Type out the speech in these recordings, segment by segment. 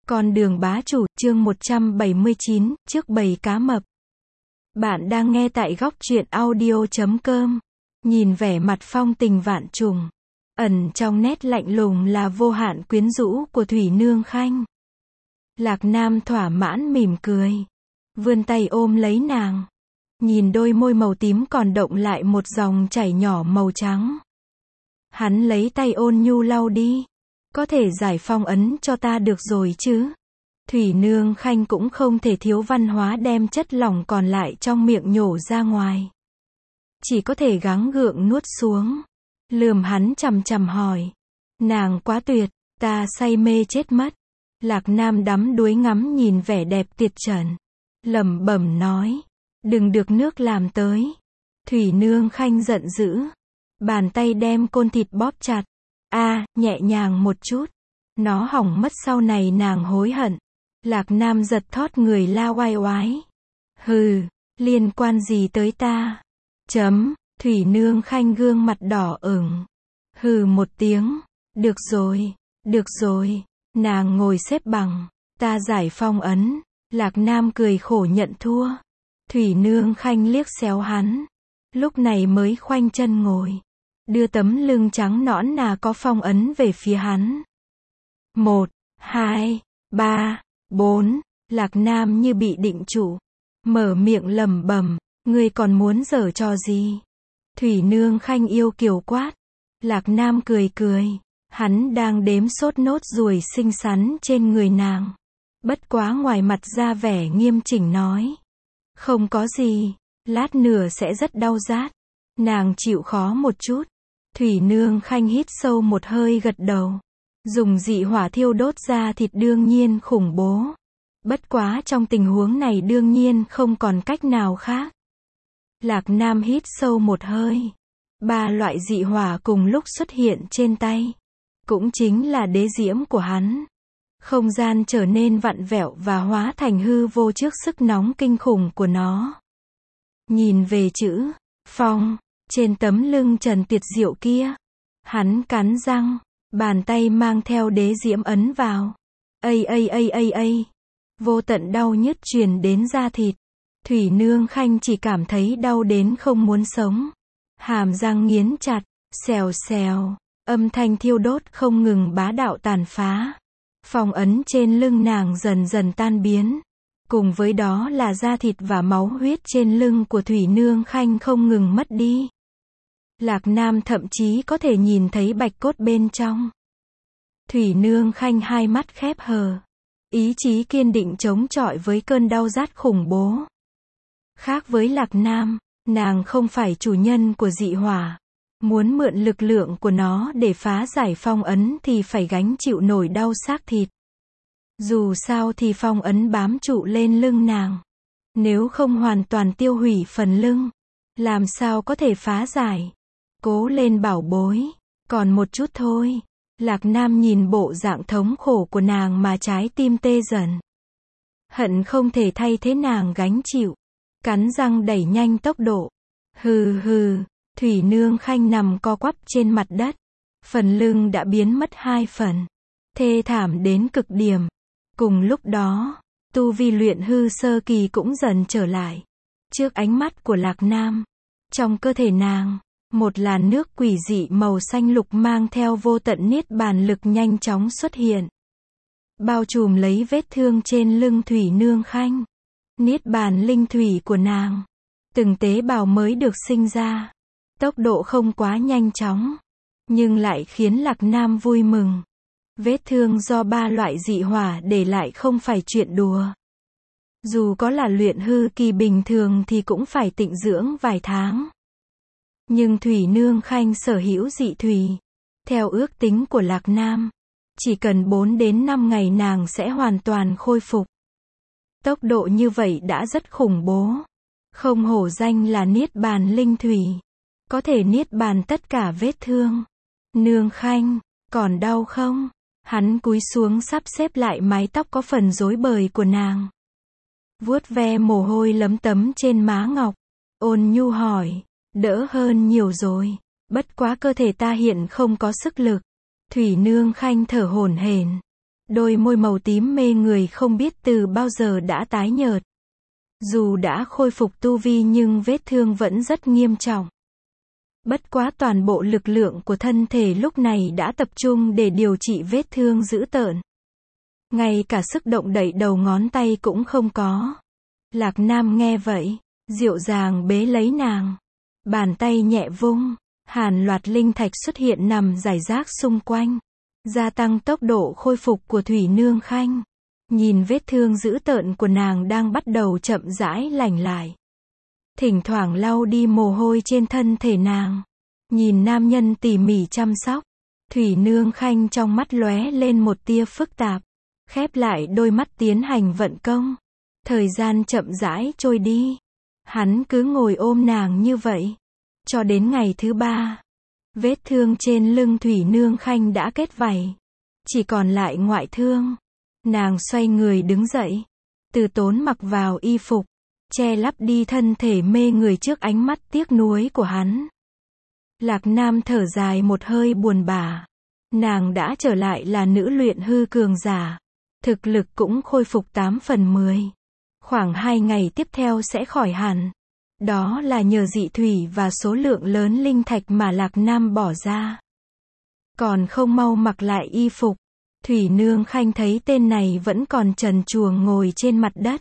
Con đường bá chủ, chương 179, trước bầy cá mập. Bạn đang nghe tại góc truyện audio.com. Nhìn vẻ mặt phong tình vạn trùng, ẩn trong nét lạnh lùng là vô hạn quyến rũ của Thủy Nương Khanh. Lạc Nam thỏa mãn mỉm cười, vươn tay ôm lấy nàng. Nhìn đôi môi màu tím còn động lại một dòng chảy nhỏ màu trắng. Hắn lấy tay ôn nhu lau đi. Có thể giải phong ấn cho ta được rồi chứ? Thủy Nương Khanh cũng không thể thiếu văn hóa đem chất lỏng còn lại trong miệng nhổ ra ngoài. Chỉ có thể gắng gượng nuốt xuống. Lườm hắn chằm chằm hỏi. Nàng quá tuyệt, ta say mê chết mất. Lạc Nam đắm đuối ngắm nhìn vẻ đẹp tuyệt trần. Lẩm bẩm nói. Đừng được nước làm tới. Thủy Nương Khanh giận dữ. Bàn tay đem côn thịt bóp chặt. Nhẹ nhàng một chút. Nó hỏng mất sau này nàng hối hận. Lạc Nam giật thót người la oai oái. Hừ, liên quan gì tới ta? Thủy Nương Khanh gương mặt đỏ ửng. Hừ một tiếng. Được rồi. Nàng ngồi xếp bằng. Ta giải phong ấn. Lạc Nam cười khổ nhận thua. Thủy Nương Khanh liếc xéo hắn. Lúc này mới khoanh chân ngồi. Đưa tấm lưng trắng nõn nà có phong ấn về phía hắn. 1, 2, 3, 4, Lạc Nam như bị định trụ. Mở miệng lẩm bẩm, ngươi còn muốn giở trò gì? Thủy Nương Khanh yêu kiều quát. Lạc Nam cười cười. Hắn đang đếm sốt nốt ruồi xinh xắn trên người nàng. Bất quá ngoài mặt ra vẻ nghiêm chỉnh nói. Không có gì, lát nữa sẽ rất đau rát. Nàng chịu khó một chút. Thủy Nương Khanh hít sâu một hơi gật đầu. Dùng dị hỏa thiêu đốt ra thịt đương nhiên khủng bố. Bất quá trong tình huống này đương nhiên không còn cách nào khác. Lạc Nam hít sâu một hơi. 3 loại dị hỏa cùng lúc xuất hiện trên tay. Cũng chính là đế diễm của hắn. Không gian trở nên vặn vẹo và hóa thành hư vô trước sức nóng kinh khủng của nó. Nhìn về chữ phong trên tấm lưng trần tuyệt diệu kia. Hắn cắn răng, bàn tay mang theo đế diễm ấn vào. Vô tận đau nhức truyền đến da thịt. Thủy Nương Khanh chỉ cảm thấy đau đến không muốn sống. Hàm răng nghiến chặt, xèo xèo, âm thanh thiêu đốt không ngừng bá đạo tàn phá. Phong ấn trên lưng nàng dần dần tan biến. Cùng với đó là da thịt và máu huyết trên lưng của Thủy Nương Khanh không ngừng mất đi. Lạc Nam thậm chí có thể nhìn thấy bạch cốt bên trong. Thủy Nương Khanh hai mắt khép hờ. Ý chí kiên định chống chọi với cơn đau rát khủng bố. Khác với Lạc Nam, nàng không phải chủ nhân của dị hỏa. Muốn mượn lực lượng của nó để phá giải phong ấn thì phải gánh chịu nổi đau xác thịt. Dù sao thì phong ấn bám trụ lên lưng nàng. Nếu không hoàn toàn tiêu hủy phần lưng, làm sao có thể phá giải? Cố lên bảo bối, còn một chút thôi. Lạc Nam nhìn bộ dạng thống khổ của nàng mà trái tim tê dần. Hận không thể thay thế nàng gánh chịu. Cắn răng đẩy nhanh tốc độ. Hừ. Thủy Nương Khanh nằm co quắp trên mặt đất. Phần lưng đã biến mất 2 phần. Thê thảm đến cực điểm. Cùng lúc đó, tu vi luyện hư sơ kỳ cũng dần trở lại. Trước ánh mắt của Lạc Nam, trong cơ thể nàng, một làn nước quỷ dị màu xanh lục mang theo vô tận niết bàn lực nhanh chóng xuất hiện. Bao trùm lấy vết thương trên lưng Thủy Nương Khanh. Niết bàn linh thủy của nàng. Từng tế bào mới được sinh ra. Tốc độ không quá nhanh chóng, nhưng lại khiến Lạc Nam vui mừng. Vết thương do 3 loại dị hỏa để lại không phải chuyện đùa. Dù có là luyện hư kỳ bình thường thì cũng phải tịnh dưỡng vài tháng. Nhưng Thủy Nương Khanh sở hữu dị thủy. Theo ước tính của Lạc Nam, chỉ cần 4 đến 5 ngày nàng sẽ hoàn toàn khôi phục. Tốc độ như vậy đã rất khủng bố. Không hổ danh là niết bàn linh thủy. Có thể niết bàn tất cả vết thương. Nương Khanh, còn đau không? Hắn cúi xuống sắp xếp lại mái tóc có phần rối bời của nàng. Vuốt ve mồ hôi lấm tấm trên má ngọc. Ôn nhu hỏi, đỡ hơn nhiều rồi. Bất quá cơ thể ta hiện không có sức lực. Thủy Nương Khanh thở hổn hển. Đôi môi màu tím mê người không biết từ bao giờ đã tái nhợt. Dù đã khôi phục tu vi nhưng vết thương vẫn rất nghiêm trọng. Bất quá toàn bộ lực lượng của thân thể lúc này đã tập trung để điều trị vết thương dữ tợn. Ngay cả sức động đậy đầu ngón tay cũng không có. Lạc Nam nghe vậy, dịu dàng bế lấy nàng. Bàn tay nhẹ vung, hàn loạt linh thạch xuất hiện nằm rải rác xung quanh. Gia tăng tốc độ khôi phục của Thủy Nương Khanh. Nhìn vết thương dữ tợn của nàng đang bắt đầu chậm rãi lành lại. Thỉnh thoảng lau đi mồ hôi trên thân thể nàng. Nhìn nam nhân tỉ mỉ chăm sóc. Thủy Nương Khanh trong mắt lóe lên một tia phức tạp. Khép lại đôi mắt tiến hành vận công. Thời gian chậm rãi trôi đi. Hắn cứ ngồi ôm nàng như vậy. Cho đến ngày thứ 3. Vết thương trên lưng Thủy Nương Khanh đã kết vảy. Chỉ còn lại ngoại thương. Nàng xoay người đứng dậy. Từ Tốn mặc vào y phục. Che lấp đi thân thể mê người trước ánh mắt tiếc nuối của hắn. Lạc Nam thở dài một hơi buồn bã. Nàng đã trở lại là nữ luyện hư cường giả. Thực lực cũng khôi phục 8 phần 10. Khoảng 2 ngày tiếp theo sẽ khỏi hẳn. Đó là nhờ dị thủy và số lượng lớn linh thạch mà Lạc Nam bỏ ra. Còn không mau mặc lại y phục. Thủy Nương Khanh thấy tên này vẫn còn trần truồng ngồi trên mặt đất.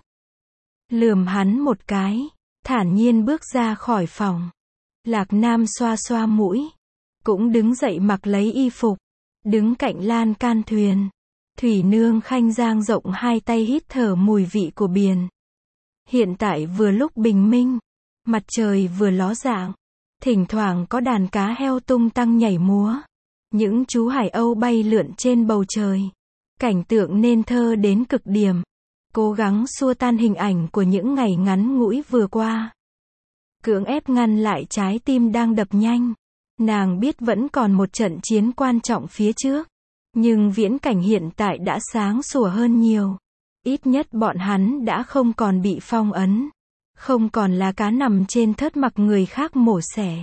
Lườm hắn một cái, thản nhiên bước ra khỏi phòng. Lạc Nam xoa xoa mũi. Cũng đứng dậy mặc lấy y phục. Đứng cạnh lan can thuyền. Thủy Nương Khanh dang rộng hai tay hít thở mùi vị của biển. Hiện tại vừa lúc bình minh. Mặt trời vừa ló dạng. Thỉnh thoảng có đàn cá heo tung tăng nhảy múa. Những chú hải âu bay lượn trên bầu trời. Cảnh tượng nên thơ đến cực điểm. Cố gắng xua tan hình ảnh của những ngày ngắn ngủi vừa qua. Cưỡng ép ngăn lại trái tim đang đập nhanh. Nàng biết vẫn còn một trận chiến quan trọng phía trước. Nhưng viễn cảnh hiện tại đã sáng sủa hơn nhiều. Ít nhất bọn hắn đã không còn bị phong ấn. Không còn là cá nằm trên thớt mặc người khác mổ xẻ.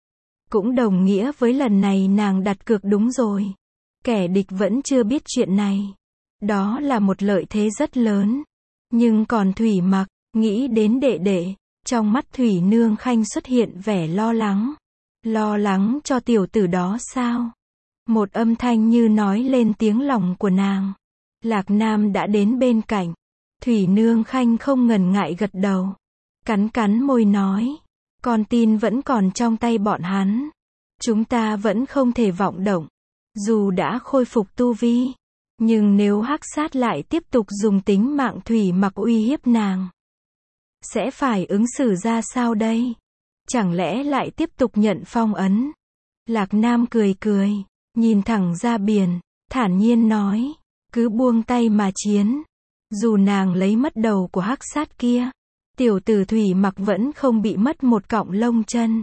Cũng đồng nghĩa với lần này nàng đặt cược đúng rồi. Kẻ địch vẫn chưa biết chuyện này. Đó là một lợi thế rất lớn. Nhưng còn Thủy Mặc, nghĩ đến đệ đệ, trong mắt Thủy Nương Khanh xuất hiện vẻ lo lắng. Lo lắng cho tiểu tử đó sao? Một âm thanh như nói lên tiếng lòng của nàng. Lạc Nam đã đến bên cạnh. Thủy Nương Khanh không ngần ngại gật đầu. Cắn cắn môi nói. Con tin vẫn còn trong tay bọn hắn. Chúng ta vẫn không thể vọng động. Dù đã khôi phục tu vi. Nhưng nếu Hắc Sát lại tiếp tục dùng tính mạng Thủy Mặc uy hiếp nàng. Sẽ phải ứng xử ra sao đây? Chẳng lẽ lại tiếp tục nhận phong ấn? Lạc Nam cười cười. Nhìn thẳng ra biển. Thản nhiên nói. Cứ buông tay mà chiến. Dù nàng lấy mất đầu của Hắc Sát kia. Tiểu tử Thủy Mặc vẫn không bị mất một cọng lông chân.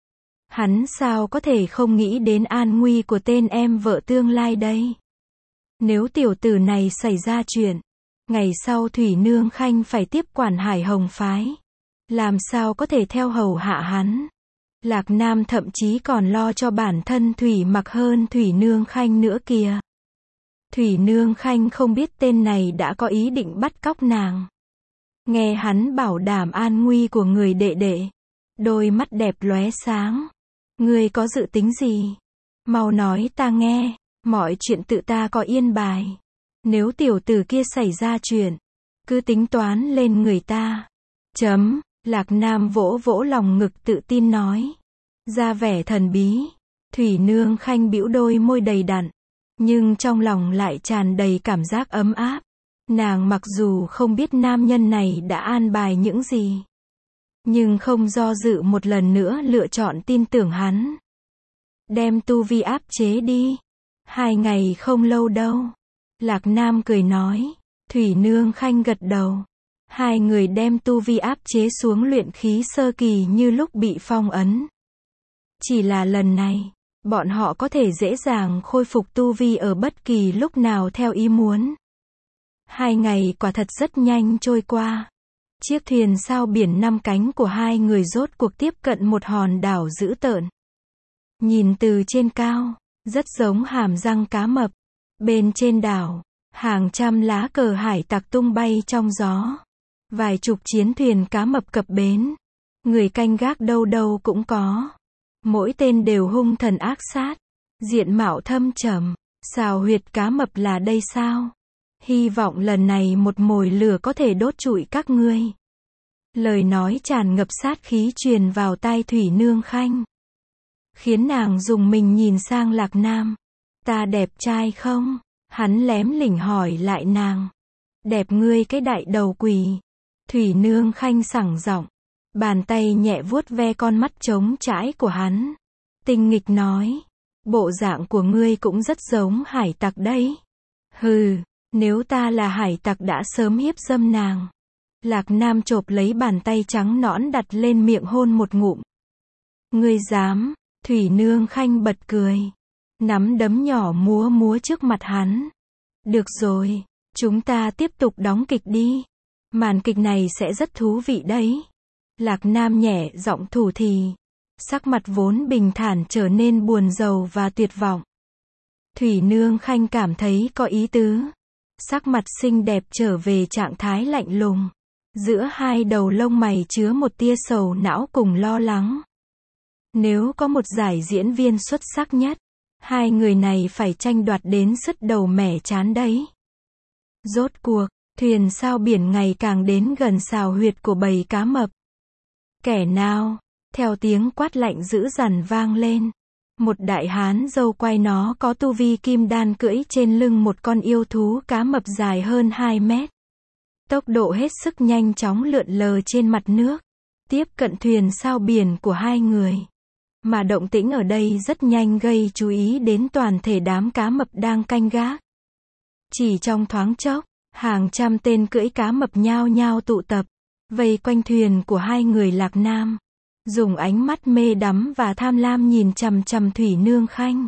Hắn sao có thể không nghĩ đến an nguy của tên em vợ tương lai đây? Nếu tiểu tử này xảy ra chuyện, ngày sau Thủy Nương Khanh phải tiếp quản Hải Hồng Phái. Làm sao có thể theo hầu hạ hắn? Lạc Nam thậm chí còn lo cho bản thân Thủy Mặc hơn Thủy Nương Khanh nữa kìa. Thủy Nương Khanh không biết tên này đã có ý định bắt cóc nàng. Nghe hắn bảo đảm an nguy của người đệ đệ. Đôi mắt đẹp lóe sáng. Ngươi có dự tính gì? Mau nói ta nghe. Mọi chuyện tự ta có yên bài. Nếu tiểu tử kia xảy ra chuyện, cứ tính toán lên người ta. Lạc Nam vỗ vỗ lòng ngực tự tin nói. Ra vẻ thần bí. Thủy Nương Khanh bĩu đôi môi đầy đặn. Nhưng trong lòng lại tràn đầy cảm giác ấm áp. Nàng mặc dù không biết nam nhân này đã an bài những gì. Nhưng không do dự một lần nữa lựa chọn tin tưởng hắn. Đem tu vi áp chế đi. 2 ngày không lâu đâu. Lạc Nam cười nói. Thủy Nương Khanh gật đầu. Hai người đem tu vi áp chế xuống luyện khí sơ kỳ như lúc bị phong ấn. Chỉ là lần này, bọn họ có thể dễ dàng khôi phục tu vi ở bất kỳ lúc nào theo ý muốn. 2 ngày quả thật rất nhanh trôi qua. Chiếc thuyền sao biển 5 cánh của hai người rốt cuộc tiếp cận một hòn đảo dữ tợn. Nhìn từ trên cao, rất giống hàm răng cá mập. Bên trên đảo, Hàng trăm lá cờ hải tặc tung bay trong gió. Vài chục chiến thuyền cá mập cập bến. Người canh gác đâu đâu cũng có. Mỗi tên đều hung thần ác sát. Diện mạo thâm trầm. Xào huyệt cá mập là đây sao? Hy vọng lần này một mồi lửa có thể đốt trụi các ngươi. Lời nói tràn ngập sát khí truyền vào tai Thủy Nương Khanh. Khiến nàng dùng mình nhìn sang Lạc Nam. Ta đẹp trai không? Hắn lém lỉnh hỏi lại nàng. Đẹp ngươi cái đại đầu quỷ. Thủy Nương Khanh sảng giọng. Bàn tay nhẹ vuốt ve con mắt trống trãi của hắn. Tinh nghịch nói. Bộ dạng của ngươi cũng rất giống hải tặc đấy. Hừ, nếu ta là hải tặc đã sớm hiếp dâm nàng. Lạc Nam chộp lấy bàn tay trắng nõn đặt lên miệng hôn một ngụm. Ngươi dám? Thủy Nương Khanh bật cười. Nắm đấm nhỏ múa múa trước mặt hắn. Được rồi, chúng ta tiếp tục đóng kịch đi. Màn kịch này sẽ rất thú vị đấy. Lạc Nam nhẹ giọng thủ thỉ. Sắc mặt vốn bình thản trở nên buồn rầu và tuyệt vọng. Thủy Nương Khanh cảm thấy có ý tứ. Sắc mặt xinh đẹp trở về trạng thái lạnh lùng. Giữa hai đầu lông mày chứa một tia sầu não cùng lo lắng. Nếu có một giải diễn viên xuất sắc nhất, hai người này phải tranh đoạt đến sứt đầu mẻ chán đấy. Rốt cuộc, thuyền sao biển ngày càng đến gần xào huyệt của bầy cá mập. Kẻ nào? Theo tiếng quát lạnh dữ dằn vang lên. Một đại hán râu quai nó có tu vi kim đan cưỡi trên lưng một con yêu thú cá mập dài hơn 2 mét. Tốc độ hết sức nhanh chóng lượn lờ trên mặt nước. Tiếp cận thuyền sao biển của hai người. Mà động tĩnh ở đây rất nhanh gây chú ý đến toàn thể đám cá mập đang canh gác. Chỉ trong thoáng chốc, hàng trăm tên cưỡi cá mập nhao nhao tụ tập, vây quanh thuyền của hai người Lạc Nam. Dùng ánh mắt mê đắm và tham lam nhìn chằm chằm Thủy Nương Khanh.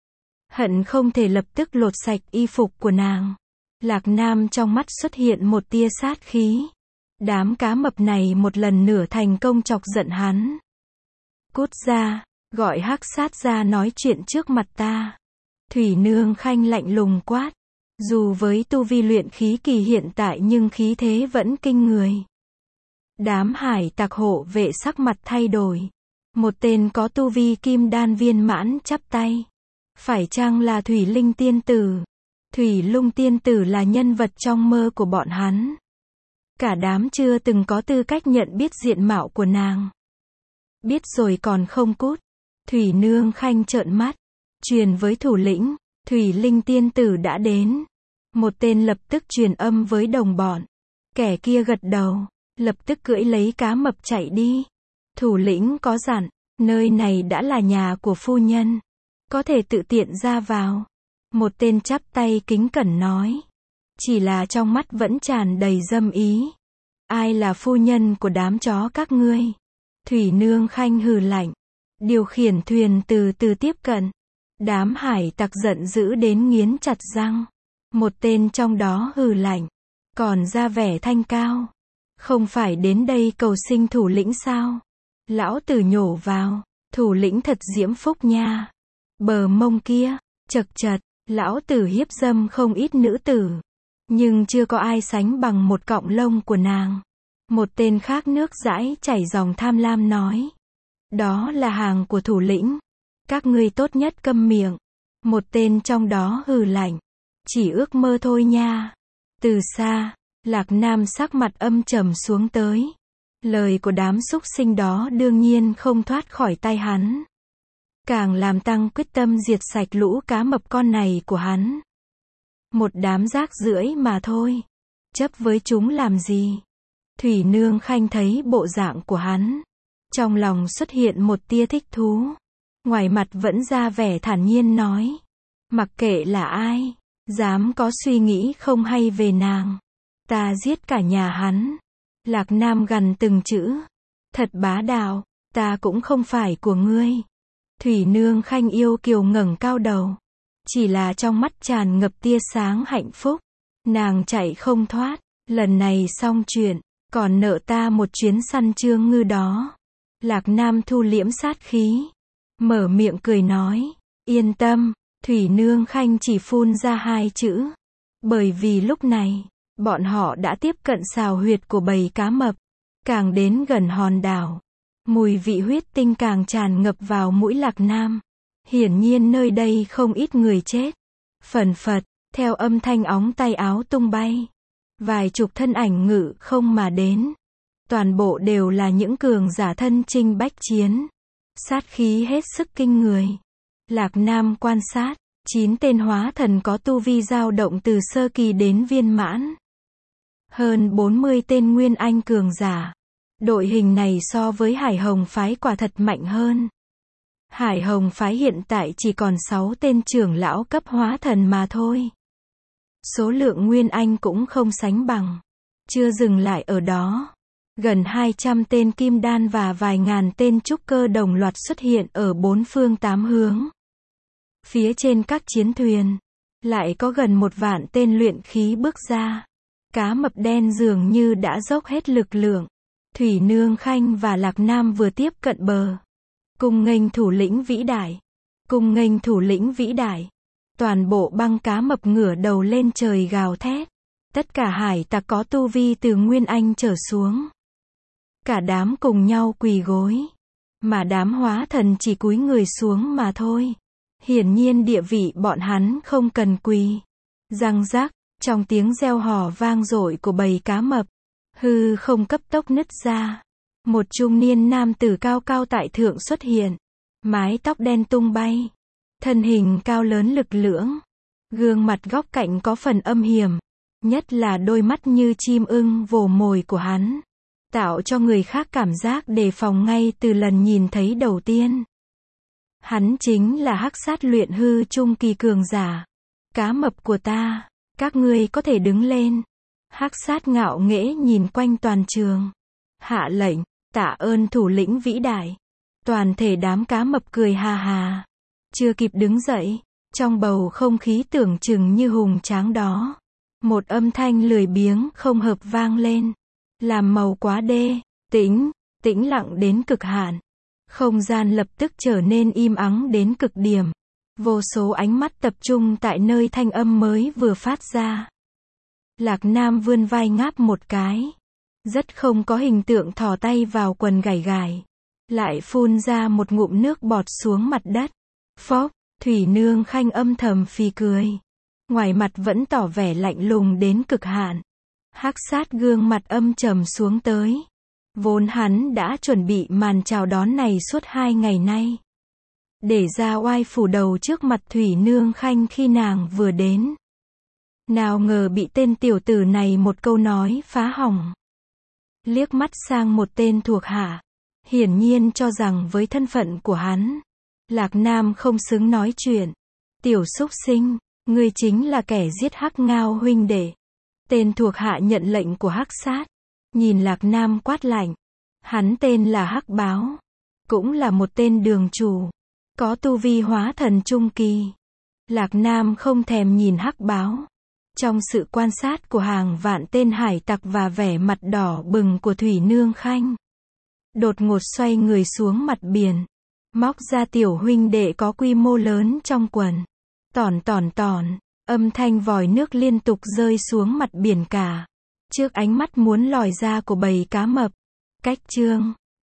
Hận không thể lập tức lột sạch y phục của nàng. Lạc Nam trong mắt xuất hiện một tia sát khí. Đám cá mập này một lần nữa thành công chọc giận hắn. Cút ra, gọi hắc sát ra nói chuyện trước mặt ta. Thủy Nương Khanh lạnh lùng quát. Dù với tu vi luyện khí kỳ hiện tại nhưng khí thế vẫn kinh người. Đám hải tặc hộ vệ sắc mặt thay đổi. Một tên có tu vi kim đan viên mãn chắp tay. Phải chăng là Thủy Linh tiên tử? Thủy Lung tiên tử là nhân vật trong mơ của bọn hắn. Cả đám chưa từng có tư cách nhận biết diện mạo của nàng. Biết rồi còn không cút. Thủy Nương Khanh trợn mắt. Truyền với thủ lĩnh, Thủy Linh tiên tử đã đến. Một tên lập tức truyền âm với đồng bọn. Kẻ kia gật đầu, lập tức cưỡi lấy cá mập chạy đi. Thủ lĩnh có dặn, nơi này đã là nhà của phu nhân. Có thể tự tiện ra vào. Một tên chắp tay kính cẩn nói. Chỉ là trong mắt vẫn tràn đầy dâm ý. Ai là phu nhân của đám chó các ngươi? Thủy Nương Khanh hừ lạnh. Điều khiển thuyền từ từ tiếp cận. Đám hải tặc giận dữ đến nghiến chặt răng. Một tên trong đó hừ lạnh. Còn ra vẻ thanh cao. Không phải đến đây cầu sinh thủ lĩnh sao? Lão tử nhổ vào. Thủ lĩnh thật diễm phúc nha. Bờ mông kia, chật chật. Lão tử hiếp dâm không ít nữ tử. Nhưng chưa có ai sánh bằng một cọng lông của nàng. Một tên khác nước dãi chảy dòng tham lam nói. Đó là hàng của thủ lĩnh. Các ngươi tốt nhất câm miệng. Một tên trong đó hừ lạnh. Chỉ ước mơ thôi nha. Từ xa, Lạc Nam sắc mặt âm trầm xuống tới. Lời của đám súc sinh đó đương nhiên không thoát khỏi tay hắn. Càng làm tăng quyết tâm diệt sạch lũ cá mập con này của hắn. Một đám rác rưởi mà thôi. Chấp với chúng làm gì? Thủy Nương Khanh thấy bộ dạng của hắn. Trong lòng xuất hiện một tia thích thú. Ngoài mặt vẫn ra vẻ thản nhiên nói. Mặc kệ là ai, dám có suy nghĩ không hay về nàng. Ta giết cả nhà hắn. Lạc Nam gằn từng chữ. Thật bá đạo, ta cũng không phải của ngươi. Thủy Nương Khanh yêu kiều ngẩng cao đầu. Chỉ là trong mắt tràn ngập tia sáng hạnh phúc. Nàng chạy không thoát. Lần này xong chuyện. Còn nợ ta một chuyến săn trương ngư đó. Lạc Nam thu liễm sát khí. Mở miệng cười nói. Yên tâm. Thủy Nương Khanh chỉ phun ra 2 chữ. Bởi vì lúc này, bọn họ đã tiếp cận xào huyệt của bầy cá mập, càng đến gần hòn đảo. Mùi vị huyết tinh càng tràn ngập vào mũi Lạc Nam. Hiển nhiên nơi đây không ít người chết. Phần phật, theo âm thanh óng tay áo tung bay. Vài chục thân ảnh ngự không mà đến. Toàn bộ đều là những cường giả thân chinh bách chiến. Sát khí hết sức kinh người. Lạc Nam quan sát, 9 tên hóa thần có tu vi dao động từ sơ kỳ đến viên mãn. Hơn 40 tên nguyên anh cường giả. Đội hình này so với Hải Hồng phái quả thật mạnh hơn. Hải Hồng phái hiện tại chỉ còn 6 tên trưởng lão cấp hóa thần mà thôi. Số lượng nguyên anh cũng không sánh bằng. Chưa dừng lại ở đó. Gần 200 tên kim đan và vài ngàn tên trúc cơ đồng loạt xuất hiện ở 4 phương 8 hướng. Phía trên các chiến thuyền, lại có gần 1 vạn tên luyện khí bước ra. Cá mập đen dường như đã dốc hết lực lượng. Thủy Nương Khanh và Lạc Nam vừa tiếp cận bờ. Cùng nghênh thủ lĩnh vĩ đại. Cùng nghênh thủ lĩnh vĩ đại. Toàn bộ băng cá mập ngửa đầu lên trời gào thét. Tất cả hải tặc có tu vi từ Nguyên Anh trở xuống. Cả đám cùng nhau quỳ gối. Mà đám hóa thần chỉ cúi người xuống mà thôi. Hiển nhiên địa vị bọn hắn không cần quỳ. Răng rắc, trong tiếng reo hò vang dội của bầy cá mập. Hư không cấp tốc nứt ra. Một trung niên nam tử cao cao tại thượng xuất hiện. Mái tóc đen tung bay. Thân hình cao lớn lực lưỡng. Gương mặt góc cạnh có phần âm hiểm. Nhất là đôi mắt như chim ưng vồ mồi của hắn. Tạo cho người khác cảm giác đề phòng ngay từ lần nhìn thấy đầu tiên. Hắn chính là Hắc Sát luyện hư trung kỳ cường giả. Cá mập của ta, các ngươi có thể đứng lên. Hắc Sát ngạo nghễ nhìn quanh toàn trường. Hạ lệnh, tạ ơn thủ lĩnh vĩ đại. Toàn thể đám cá mập cười hà hà. Chưa kịp đứng dậy, trong bầu không khí tưởng chừng như hùng tráng đó. Một âm thanh lười biếng không hợp vang lên. Làm màu quá đê, tĩnh lặng đến cực hạn. Không gian lập tức trở nên im ắng đến cực điểm. Vô số ánh mắt tập trung tại nơi thanh âm mới vừa phát ra. Lạc Nam vươn vai ngáp một cái. Rất không có hình tượng thò tay vào quần gảy gải. Lại phun ra một ngụm nước bọt xuống mặt đất. Phốc, Thủy Nương Khanh âm thầm phì cười. Ngoài mặt vẫn tỏ vẻ lạnh lùng đến cực hạn. Hắc Sát gương mặt âm trầm xuống tới. Vốn hắn đã chuẩn bị màn chào đón này suốt 2 ngày nay. Để ra oai phủ đầu trước mặt Thủy Nương Khanh khi nàng vừa đến. Nào ngờ bị tên tiểu tử này một câu nói phá hỏng. Liếc mắt sang một tên thuộc hạ. Hiển nhiên cho rằng với thân phận của hắn, Lạc Nam không xứng nói chuyện. Tiểu súc sinh, ngươi chính là kẻ giết Hắc Ngao huynh đệ. Tên thuộc hạ nhận lệnh của Hắc Sát. Nhìn Lạc Nam quát lạnh. Hắn tên là Hắc Báo. Cũng là một tên đường chủ. Có tu vi hóa thần trung kỳ. Lạc Nam không thèm nhìn Hắc Báo. Trong sự quan sát của hàng vạn tên hải tặc và vẻ mặt đỏ bừng của Thủy Nương Khanh. Đột ngột xoay người xuống mặt biển. Móc ra tiểu huynh đệ có quy mô lớn trong quần. Tòn. Âm thanh vòi nước liên tục rơi xuống mặt biển cả. Trước ánh mắt muốn lòi ra của bầy cá mập. Cách chương